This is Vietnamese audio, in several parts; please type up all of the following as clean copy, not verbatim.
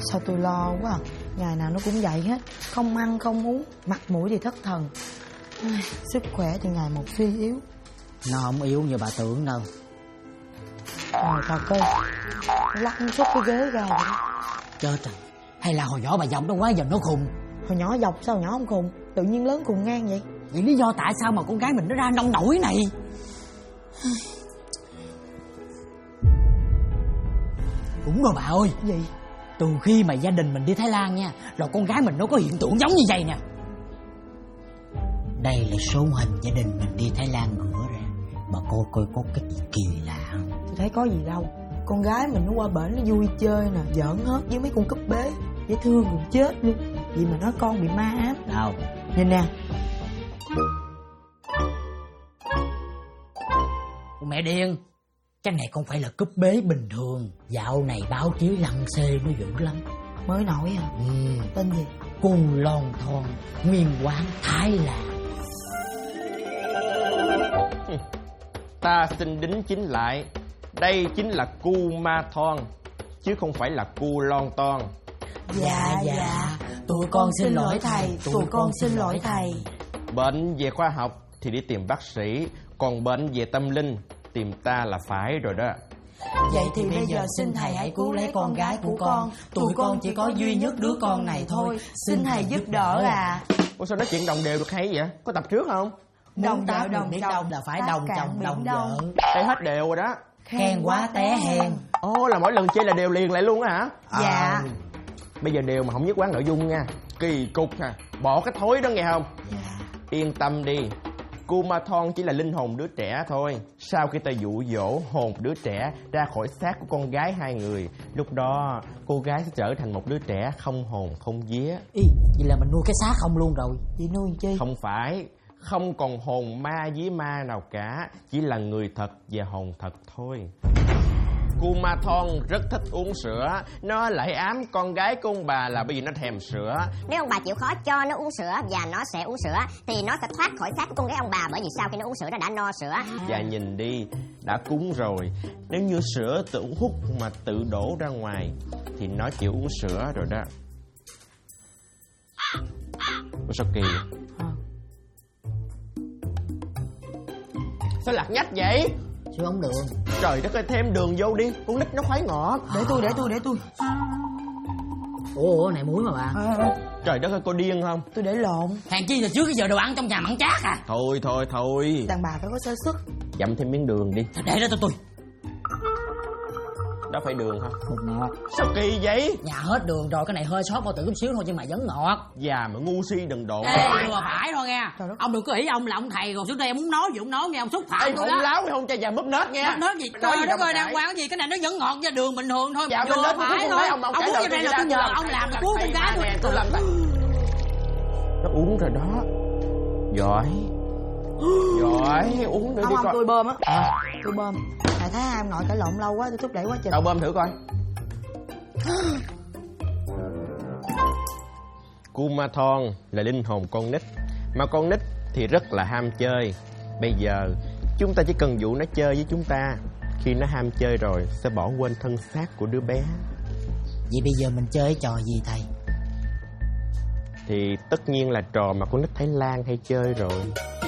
Sao tôi lo quá à. Ngày nào nó cũng vậy hết. Không ăn không uống, mặt mũi thì thất thần. Sức khỏe thì ngày một suy yếu. Nó không yếu như bà tưởng đâu. Trời thật ơi, lăn xúc cái ghế ra vậy đó. Chết rồi. Hay là hồi nhỏ bà dọc nó quá giờ nó khùng. Hồi nhỏ dọc sao nhỏ không khùng, tự nhiên lớn khùng ngang vậy. Vậy lý do tại sao mà con gái mình nó ra nông nổi này? Đúng rồi bà ơi. Gì? Từ khi mà gia đình mình đi Thái Lan nha, rồi con gái mình nó có hiện tượng giống như vậy nè. Đây là số hình gia đình mình đi Thái Lan gửi ra. Bà coi có cái gì kỳ lạ không? Tôi thấy có gì đâu. Con gái mình nó qua bển nó vui chơi nè, giỡn hết với mấy con cúp bế, dễ thương còn chết luôn. Vậy mà nói con bị ma ám. Đâu? Nhìn nè. Mẹ điên. Cái này không phải là cúp bế bình thường. Dạo này báo chí lăng xê nó dữ lắm. Mới nổi à? Tên gì? Cù Lon Thon, nguyên quán Thái Lan. Ta xin đính chính lại, đây chính là Cu Ma Thon, chứ không phải là Cu Lon Ton. Dạ, tụi con xin lỗi thầy, tụi con xin lỗi thầy. Bệnh về khoa học thì đi tìm bác sĩ, còn bệnh về tâm linh tìm ta là phải rồi đó. Vậy thì bây giờ xin thầy hãy cứu lấy con gái của con. Tụi con chỉ có duy nhất đứa con này thôi. Xin thầy giúp đỡ à. Ủa sao nói chuyện đồng đều được hay vậy? Có tập trước không? Đồng đạo đồng biết chồng đông là phải đồng chồng đồng vợ. Đây hết đều rồi đó. Khen quá té hèn. Ồ, là mỗi lần chơi là đều liền lại luôn á hả? Dạ. Bây giờ đều mà không nhất quán nội dung nha. Kỳ cục ha. Bỏ cái thối đó nghe không? Dạ. Yên tâm đi, Cu Ma Thon chỉ là linh hồn đứa trẻ thôi. Sau khi ta dụ dỗ hồn đứa trẻ ra khỏi xác của con gái hai người, lúc đó cô gái sẽ trở thành một đứa trẻ không hồn không vía. Ý, vậy là mình nuôi cái xác không luôn rồi. Chị nuôi chi? Không phải, không còn hồn ma vía ma nào cả, chỉ là người thật và hồn thật thôi. Cu Ma Thon rất thích uống sữa. Nó lại ám con gái của ông bà là bởi vì nó thèm sữa. Nếu ông bà chịu khó cho nó uống sữa và nó sẽ uống sữa, thì nó sẽ thoát khỏi xác của con gái ông bà, bởi vì sau khi nó uống sữa nó đã no sữa. Và nhìn đi, đã cúng rồi. Nếu như sữa tự hút mà tự đổ ra ngoài thì nó chịu uống sữa rồi đó. Ủa sao kỳ vậy? Sao lạc nhách vậy? Chứ không được. Trời đất ơi, thêm đường vô đi, con nít nó khoái ngọt. Để tôi. Ủa này muối mà bà. Trời đất ơi, cô điên không? Tôi để lộn. Hàng chi là trước cái giờ đồ ăn trong nhà mặn chát à. Thôi. Đàn bà phải có sơ xuất. Dặm thêm miếng đường đi. Để đó tôi. Đó phải đường hả? Một ngọt. Sao kỳ vậy? Nhà hết đường rồi, cái này hơi sót bao tử chút xíu thôi nhưng mà vẫn ngọt. Già mà ngu si đừng đổ. Ê, vừa phải thôi nghe. Ông đừng có nghĩ ông là ông thầy rồi xuống đây ông muốn nói gì ông nói nghe, ông xúc phạm tôi đó. Không láo không cho già mất nết nghe. Mất nết gì? Trời đất ơi, đang quan cái gì, cái này nó vẫn ngọt ra đường bình thường thôi. Dạ, vừa lên phải thôi. Ông muốn cái này là tôi nhờ ông làm là cứu con gái tôi. Tôi làm nó uống rồi đó. Giỏi, uống nữa đi con. Tôi bơm á. Tôi bơm. Thầy thấy hai ông nội cãi lộn lâu quá, tôi thúc đẩy quá trình. Tao bơm thử coi. Cu Ma Thon là linh hồn con nít, mà con nít thì rất là ham chơi. Bây giờ chúng ta chỉ cần dụ nó chơi với chúng ta. Khi nó ham chơi rồi sẽ bỏ quên thân xác của đứa bé. Vậy bây giờ mình chơi trò gì thầy? Thì tất nhiên là trò mà con nít Thái Lan hay chơi rồi.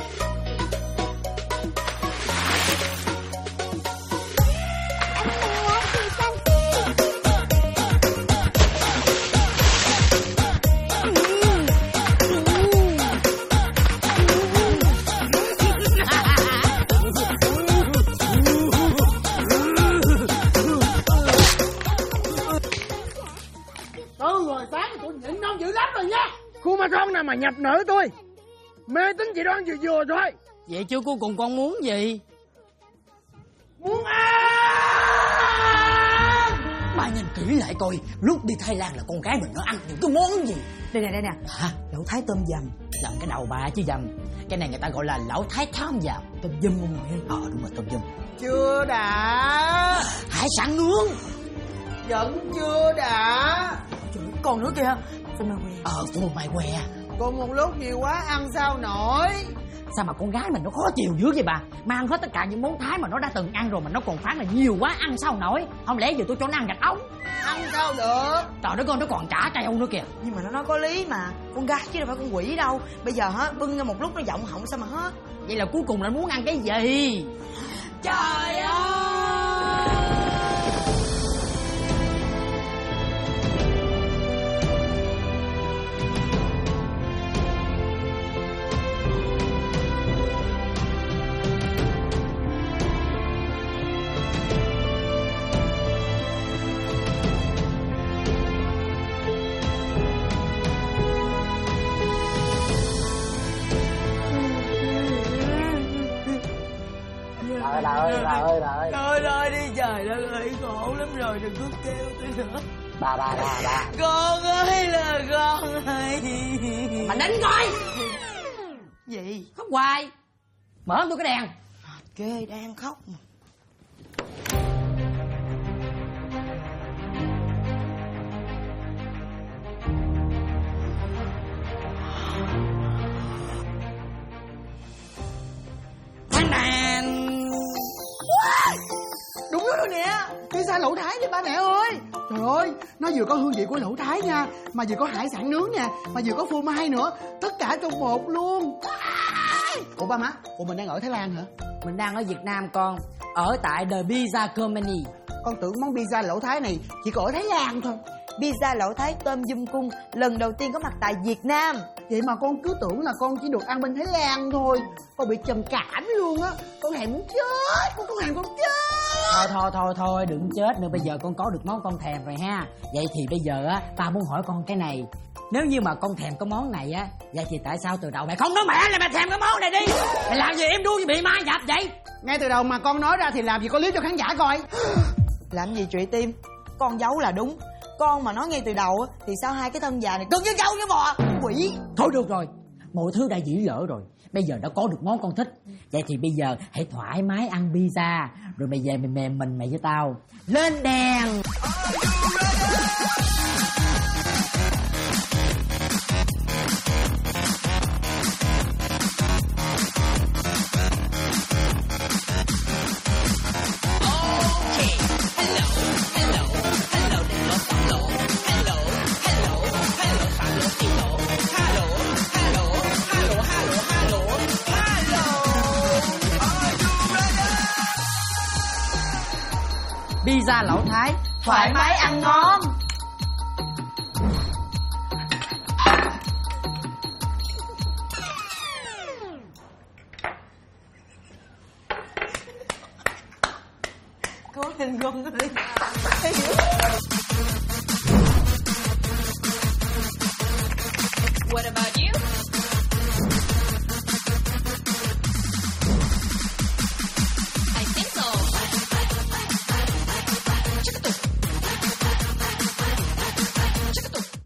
Cu Ma Thon nào mà nhập nợ tôi. Mê tính chị Đoan vừa thôi. Vậy chứ cuối cùng con muốn gì? Muốn ăn. Bà nhìn kỹ lại coi, lúc đi Thái Lan là con gái mình nó ăn những cái món gì? Đây nè. Hả? Lẩu thái tôm dầm. Làm cái đầu bà chứ dầm. Cái này người ta gọi là lẩu thái thám dầm. Tôm dum ông nội ơi. Đúng rồi, tôm dum. Chưa đã. Hải sản nướng. Vẫn chưa đã. Trời ơi, còn nữa kìa. Phô mai que. Phô mai que. Còn một lúc nhiều quá ăn sao nổi. Sao mà con gái mình nó khó chịu dữ vậy bà? Mang hết tất cả những món Thái mà nó đã từng ăn rồi mà nó còn phán là nhiều quá ăn sao nổi. Không lẽ giờ tôi cho nó ăn gạch ống? Ăn sao được? Trời đất ơi, nó còn trả treo nữa kìa. Nhưng mà nó nói có lý mà. Con gái chứ đâu phải con quỷ đâu. Bây giờ bưng ra một lúc nó vọng họng sao mà hết. Vậy là cuối cùng là muốn ăn cái gì? Trời ơi! Thôi thôi đi, trời đất ơi, khổ lắm rồi, đừng có kêu tôi nữa. Bà Con ơi là con ơi. Mà nín coi. Gì? Khóc hoài. Mở tôi cái đèn. Ghê, đang khóc mà. Đúng rồi nè, pizza lẩu Thái nha ba mẹ ơi. Trời ơi, nó vừa có hương vị của lẩu Thái nha, mà vừa có hải sản nướng nè, mà vừa có phô mai nữa. Tất cả trong một luôn. Ủa ba má, mình đang ở Thái Lan hả? Mình đang ở Việt Nam con. Ở tại The Pizza Company. Con tưởng món pizza lẩu Thái này chỉ có ở Thái Lan thôi. Pizza lẩu Thái tôm dum cung lần đầu tiên có mặt tại Việt Nam. Vậy mà con cứ tưởng là con chỉ được ăn bên Thái Lan thôi. Con bị trầm cảm luôn á. Con thèm muốn chết, con thèm con chết. Thôi đừng chết nữa. Bây giờ con có được món con thèm rồi ha. Vậy thì bây giờ á, ba muốn hỏi con cái này. Nếu như mà con thèm cái món này á, vậy thì tại sao từ đầu mày không nói mẹ là mày thèm cái món này đi? Mày làm gì em đuôi bị ma dập vậy? Ngay từ đầu mà con nói ra thì làm gì có lý cho khán giả coi. Làm gì Trụy Tim? Con giấu là đúng. Con mà nói ngay từ đầu á thì sao hai cái thân già này cưng với trâu với bò quỷ. Thôi được rồi, mọi thứ đã dĩ lỡ rồi. Bây giờ đã có được món con thích. Vậy thì bây giờ hãy thoải mái ăn pizza. Rồi mày về mày mềm mình mày với tao. Lên đèn. Pizza lẩu Thái, thoải mái ăn ngon. Cố lên con ơi. What about you?